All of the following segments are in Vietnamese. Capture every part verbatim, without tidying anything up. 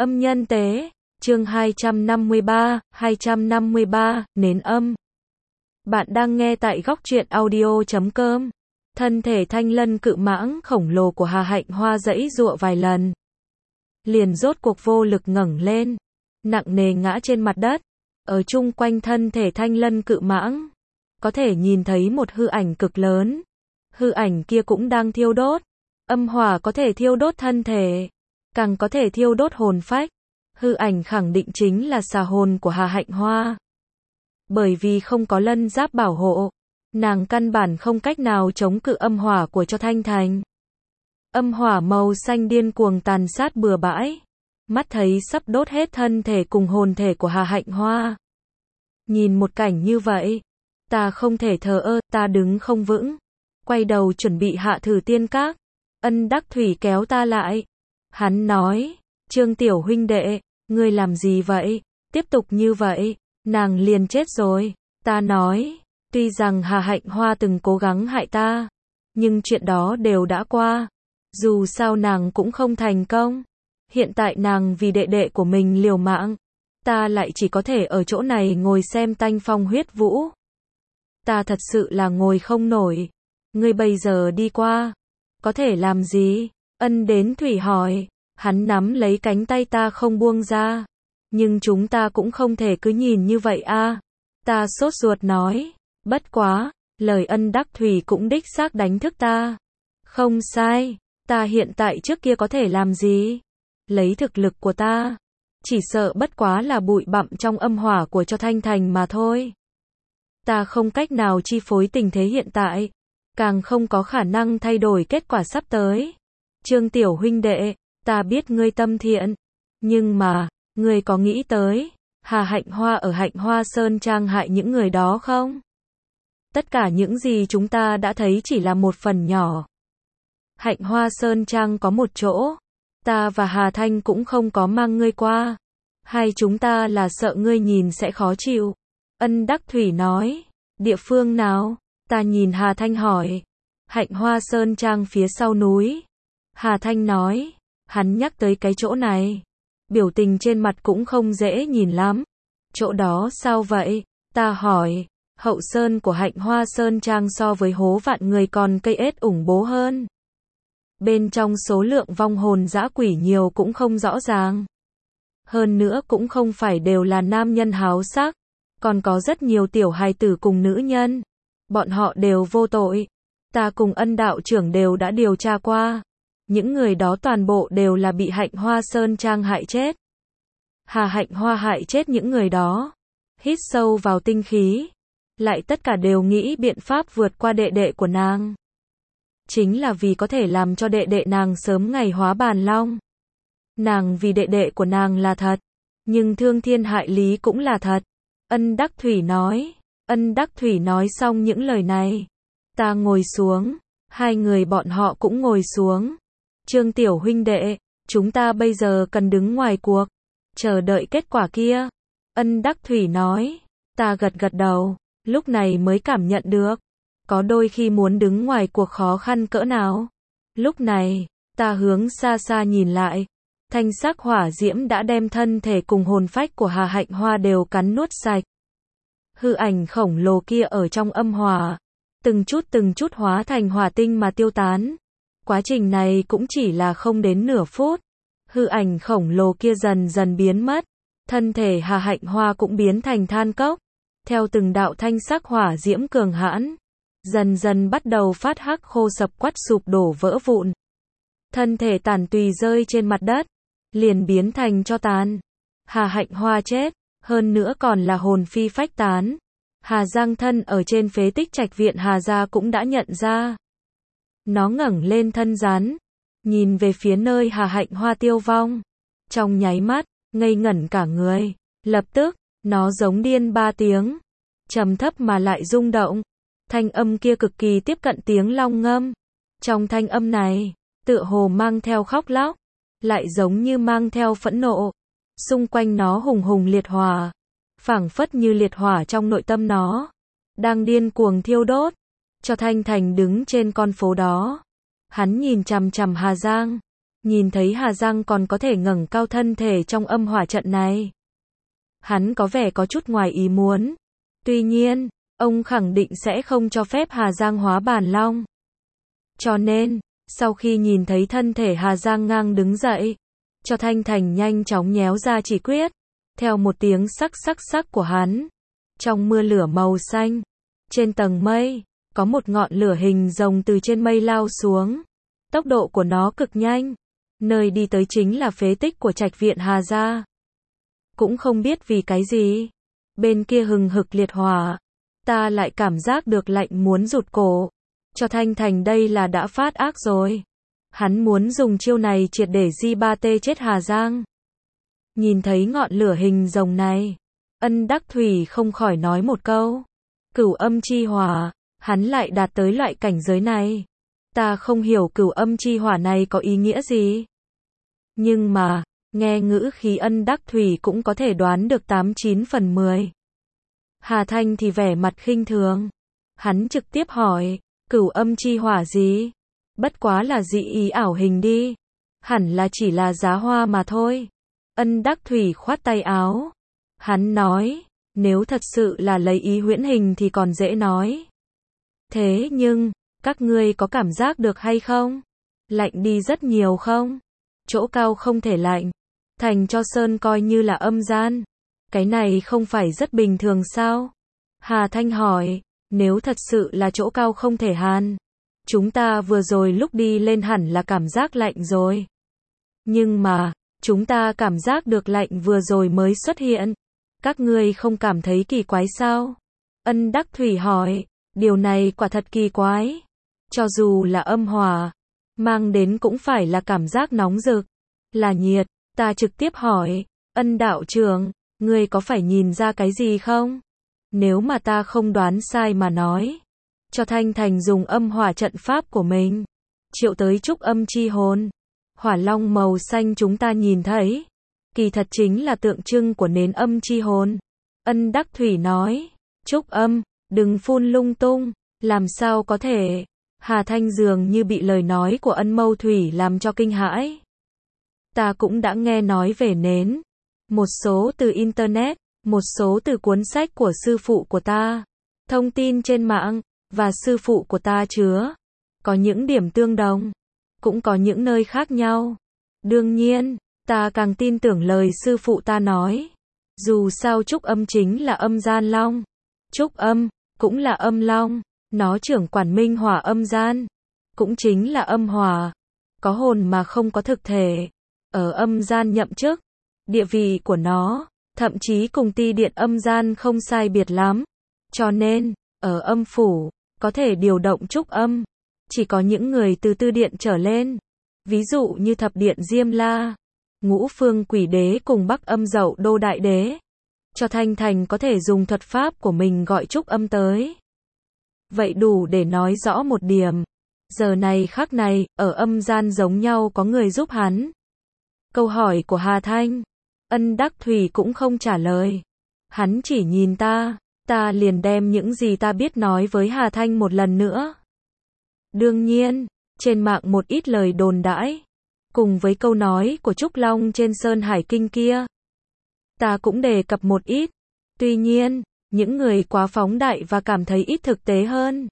Âm nhân tế, chương hai trăm năm mươi ba, hai trăm năm mươi ba, nến âm. Bạn đang nghe tại góc truyện audio chấm com. Thân thể thanh lân cự mãng khổng lồ của Hà Hạnh Hoa giãy giụa vài lần. Liền rốt cuộc vô lực ngẩng lên, nặng nề ngã trên mặt đất. Ở chung quanh thân thể thanh lân cự mãng, có thể nhìn thấy một hư ảnh cực lớn. Hư ảnh kia cũng đang thiêu đốt. Âm hỏa có thể thiêu đốt thân thể, càng có thể thiêu đốt hồn phách. Hư ảnh khẳng định chính là xà hồn của Hà Hạnh Hoa. Bởi vì không có lân giáp bảo hộ, nàng căn bản không cách nào chống cự âm hỏa của Cho Thanh Thành. Âm hỏa màu xanh điên cuồng tàn sát bừa bãi, mắt thấy sắp đốt hết thân thể cùng hồn thể của Hà Hạnh Hoa. Nhìn một cảnh như vậy, ta không thể thờ ơ, ta đứng không vững, quay đầu chuẩn bị hạ thử tiên các. Ân Đắc Thủy kéo ta lại. Hắn nói, Trương tiểu huynh đệ, ngươi làm gì vậy? Tiếp tục như vậy, nàng liền chết rồi. Ta nói, tuy rằng Hà Hạnh Hoa từng cố gắng hại ta, nhưng chuyện đó đều đã qua. Dù sao nàng cũng không thành công. Hiện tại nàng vì đệ đệ của mình liều mạng, ta lại chỉ có thể ở chỗ này ngồi xem tanh phong huyết vũ. Ta thật sự là ngồi không nổi. Ngươi bây giờ đi qua, có thể làm gì? Ân Đến Thủy hỏi. Hắn nắm lấy cánh tay ta không buông ra. Nhưng chúng ta cũng không thể cứ nhìn như vậy a. Ta sốt ruột nói. Bất quá, lời Ân Đắc Thủy cũng đích xác đánh thức ta. Không sai, ta hiện tại trước kia có thể làm gì? Lấy thực lực của ta, chỉ sợ bất quá là bụi bặm trong âm hỏa của Cho Thanh Thành mà thôi. Ta không cách nào chi phối tình thế hiện tại, càng không có khả năng thay đổi kết quả sắp tới. Trương tiểu huynh đệ, ta biết ngươi tâm thiện, nhưng mà, ngươi có nghĩ tới, Hà Hạnh Hoa ở Hạnh Hoa Sơn Trang hại những người đó không? Tất cả những gì chúng ta đã thấy chỉ là một phần nhỏ. Hạnh Hoa Sơn Trang có một chỗ, ta và Hà Thanh cũng không có mang ngươi qua. Hay chúng ta là sợ ngươi nhìn sẽ khó chịu? Ân Đắc Thủy nói, địa phương nào? Ta nhìn Hà Thanh hỏi. Hạnh Hoa Sơn Trang phía sau núi. Hà Thanh nói, hắn nhắc tới cái chỗ này. Biểu tình trên mặt cũng không dễ nhìn lắm. Chỗ đó sao vậy? Ta hỏi, hậu sơn của Hạnh Hoa Sơn Trang so với hố vạn người còn cây ết ủng bố hơn. Bên trong số lượng vong hồn dã quỷ nhiều cũng không rõ ràng. Hơn nữa cũng không phải đều là nam nhân háo sắc. Còn có rất nhiều tiểu hài tử cùng nữ nhân. Bọn họ đều vô tội. Ta cùng Ân đạo trưởng đều đã điều tra qua. Những người đó toàn bộ đều là bị Hạnh Hoa Sơn Trang hại chết. Hà Hạnh Hoa hại chết những người đó. Hít sâu vào tinh khí. Lại tất cả đều nghĩ biện pháp vượt qua đệ đệ của nàng. Chính là vì có thể làm cho đệ đệ nàng sớm ngày hóa bàn long. Nàng vì đệ đệ của nàng là thật. Nhưng thương thiên hại lý cũng là thật. Ân Đắc Thủy nói. Ân Đắc Thủy nói xong những lời này. Ta ngồi xuống. Hai người bọn họ cũng ngồi xuống. Trương tiểu huynh đệ, chúng ta bây giờ cần đứng ngoài cuộc. Chờ đợi kết quả kia. Ân Đắc Thủy nói. Ta gật gật đầu. Lúc này mới cảm nhận được. Có đôi khi muốn đứng ngoài cuộc khó khăn cỡ nào. Lúc này, ta hướng xa xa nhìn lại. Thanh sắc hỏa diễm đã đem thân thể cùng hồn phách của Hà Hạnh Hoa đều cắn nuốt sạch. Hư ảnh khổng lồ kia ở trong âm hỏa, từng chút từng chút hóa thành hỏa tinh mà tiêu tán. Quá trình này cũng chỉ là không đến nửa phút. Hư ảnh khổng lồ kia dần dần biến mất. Thân thể Hà Hạnh Hoa cũng biến thành than cốc. Theo từng đạo thanh sắc hỏa diễm cường hãn, dần dần bắt đầu phát hắc khô sập quắt sụp đổ vỡ vụn. Thân thể tàn tùy rơi trên mặt đất, liền biến thành tro tàn. Hà Hạnh Hoa chết, hơn nữa còn là hồn phi phách tán. Hà Giang Thân ở trên phế tích trạch viện Hà gia cũng đã nhận ra. Nó ngẩng lên thân rắn, nhìn về phía nơi Hà Hạnh Hoa tiêu vong. Trong nháy mắt, ngây ngẩn cả người. Lập tức, nó giống điên ba tiếng. Trầm thấp mà lại rung động. Thanh âm kia cực kỳ tiếp cận tiếng long ngâm. Trong thanh âm này, tựa hồ mang theo khóc lóc, lại giống như mang theo phẫn nộ. Xung quanh nó hùng hùng liệt hỏa, phảng phất như liệt hỏa trong nội tâm nó đang điên cuồng thiêu đốt. Cho Thanh Thành đứng trên con phố đó, hắn nhìn chằm chằm Hà Giang, Nhìn thấy Hà Giang còn có thể ngẩng cao thân thể trong âm hỏa trận này. Hắn có vẻ có chút ngoài ý muốn. Tuy nhiên, ông khẳng định sẽ không cho phép Hà Giang hóa bản long. Cho nên, sau khi nhìn thấy thân thể Hà Giang ngang đứng dậy, cho Thanh Thành nhanh chóng nhéo ra chỉ quyết. Theo một tiếng sắc sắc sắc của hắn, trong mưa lửa màu xanh, trên tầng mây, có một ngọn lửa hình rồng từ trên mây lao xuống. Tốc độ của nó cực nhanh, nơi đi tới chính là phế tích của trạch viện Hà gia. Cũng không biết vì cái gì, bên kia hừng hực liệt hỏa, ta lại cảm giác được lạnh muốn rụt cổ. Cho Thanh Thành đây là đã phát ác rồi. Hắn muốn dùng chiêu này triệt để di ba tê chết Hà Giang. Nhìn thấy ngọn lửa hình rồng này, Ân Đắc Thủy không khỏi nói một câu. Cửu âm chi hỏa, hắn lại đạt tới loại cảnh giới này. Ta không hiểu cửu âm chi hỏa này có ý nghĩa gì. Nhưng mà, nghe ngữ khí Ân Đắc Thủy cũng có thể đoán được tám chín phần mười. Hà Thanh thì vẻ mặt khinh thường. Hắn trực tiếp hỏi, cửu âm chi hỏa gì? Bất quá là dị ý ảo hình đi. Hẳn là chỉ là giá hoa mà thôi. Ân Đắc Thủy khoát tay áo. Hắn nói, nếu thật sự là lấy ý huyễn hình thì còn dễ nói. Thế nhưng, các ngươi có cảm giác được hay không? Lạnh đi rất nhiều không? Chỗ cao không thể lạnh. Thành cho sơn coi như là âm gian. Cái này không phải rất bình thường sao? Hà Thanh hỏi, nếu thật sự là chỗ cao không thể hàn. Chúng ta vừa rồi lúc đi lên hẳn là cảm giác lạnh rồi. Nhưng mà, chúng ta cảm giác được lạnh vừa rồi mới xuất hiện. Các ngươi không cảm thấy kỳ quái sao? Ân Đắc Thủy hỏi, điều này quả thật kỳ quái. Cho dù là âm hỏa, mang đến cũng phải là cảm giác nóng rực, là nhiệt. Ta trực tiếp hỏi, Ân đạo trưởng, ngươi có phải nhìn ra cái gì không? Nếu mà ta không đoán sai mà nói, cho Thanh Thành dùng âm hỏa trận pháp của mình, triệu tới trúc âm chi hồn. Hỏa long màu xanh chúng ta nhìn thấy, kỳ thật chính là tượng trưng của nến âm chi hồn. Ân Đắc Thủy nói, trúc âm, đừng phun lung tung, làm sao có thể. Hà Thanh dường như bị lời nói của Ân Mâu Thủy làm cho kinh hãi. Ta cũng đã nghe nói về nến, một số từ internet, một số từ cuốn sách của sư phụ của ta, thông tin trên mạng, và sư phụ của ta chứa. Có những điểm tương đồng, cũng có những nơi khác nhau. Đương nhiên, ta càng tin tưởng lời sư phụ ta nói. Dù sao trúc âm chính là âm gian long. Trúc âm, cũng là âm long. Nó trưởng quản minh hỏa âm gian. Cũng chính là âm hỏa. Có hồn mà không có thực thể. Ở âm gian nhậm chức. Địa vị của nó, thậm chí cùng ti điện âm gian không sai biệt lắm. Cho nên, ở âm phủ, có thể điều động trúc âm. Chỉ có những người từ tư điện trở lên. Ví dụ như thập điện Diêm La, ngũ phương quỷ đế cùng bắc âm dậu đô đại đế. Cho Thanh Thành có thể dùng thuật pháp của mình gọi trúc âm tới. Vậy đủ để nói rõ một điểm. Giờ này khắc này, ở âm gian giống nhau có người giúp hắn. Câu hỏi của Hà Thanh, Ân Đắc Thủy cũng không trả lời. Hắn chỉ nhìn ta, ta liền đem những gì ta biết nói với Hà Thanh một lần nữa. Đương nhiên, trên mạng một ít lời đồn đãi, cùng với câu nói của Trúc Long trên Sơn Hải Kinh kia, ta cũng đề cập một ít. Tuy nhiên, những người quá phóng đại và cảm thấy ít thực tế hơn.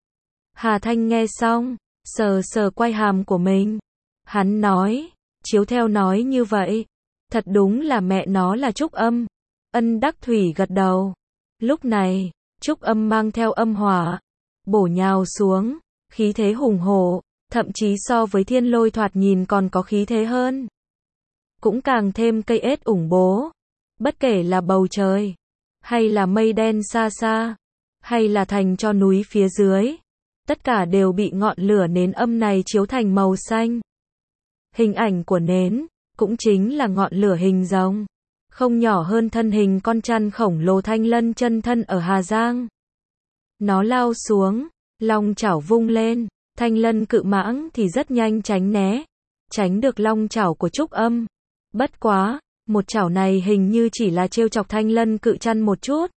Hà Thanh nghe xong, sờ sờ quai hàm của mình. Hắn nói, chiếu theo nói như vậy, thật đúng là mẹ nó là trúc âm. Ân Đắc Thủy gật đầu. Lúc này, trúc âm mang theo âm hỏa, bổ nhào xuống, khí thế hùng hổ, thậm chí so với thiên lôi thoạt nhìn còn có khí thế hơn. Cũng càng thêm cây ết ủng bố. Bất kể là bầu trời, hay là mây đen xa xa, hay là thành cho núi phía dưới, tất cả đều bị ngọn lửa nến âm này chiếu thành màu xanh. Hình ảnh của nến, cũng chính là ngọn lửa hình rồng, không nhỏ hơn thân hình con chăn khổng lồ thanh lân chân thân ở Hà Giang. Nó lao xuống, long chảo vung lên, thanh lân cự mãng thì rất nhanh tránh né, tránh được long chảo của trúc âm. Bất quá, một chảo này hình như chỉ là trêu chọc thanh lân cự chăn một chút.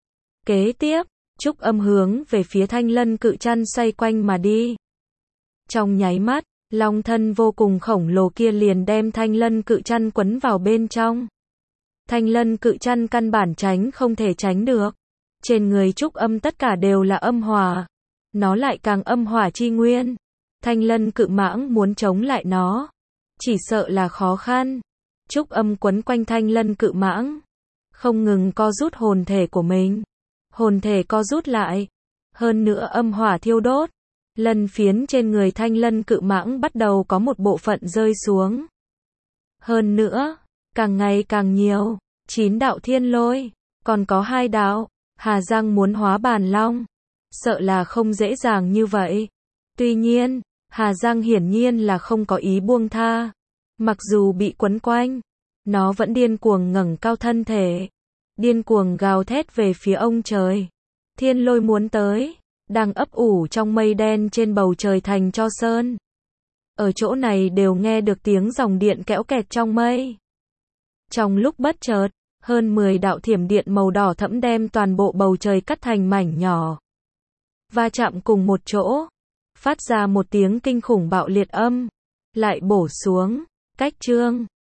Kế tiếp, trúc âm hướng về phía thanh lân cự chăn xoay quanh mà đi. Trong nháy mắt, Long thân vô cùng khổng lồ kia liền đem thanh lân cự chăn quấn vào bên trong. Thanh lân cự chăn căn bản tránh không thể tránh được. Trên người Trúc Âm tất cả đều là âm hỏa. Nó lại càng âm hỏa chi nguyên. Thanh lân cự mãng muốn chống lại nó, chỉ sợ là khó khăn. Trúc Âm quấn quanh thanh lân cự mãng, không ngừng co rút hồn thể của mình. Hồn thể co rút lại. Hơn nữa âm hỏa thiêu đốt. Lân phiến trên người thanh lân cự mãng bắt đầu có một bộ phận rơi xuống. Hơn nữa, càng ngày càng nhiều. Chín đạo thiên lôi, còn có hai đạo. Hà Giang muốn hóa bàn long, sợ là không dễ dàng như vậy. Tuy nhiên, Hà Giang hiển nhiên là không có ý buông tha. Mặc dù bị quấn quanh, nó vẫn điên cuồng ngẩng cao thân thể, điên cuồng gào thét về phía ông trời. Thiên lôi muốn tới, đang ấp ủ trong mây đen trên bầu trời thành cho sơn. Ở chỗ này đều nghe được tiếng dòng điện kéo kẹt trong mây. Trong lúc bất chợt, hơn mười đạo thiểm điện màu đỏ thẫm đem toàn bộ bầu trời cắt thành mảnh nhỏ. Va chạm cùng một chỗ, phát ra một tiếng kinh khủng bạo liệt âm, lại bổ xuống, cách chương.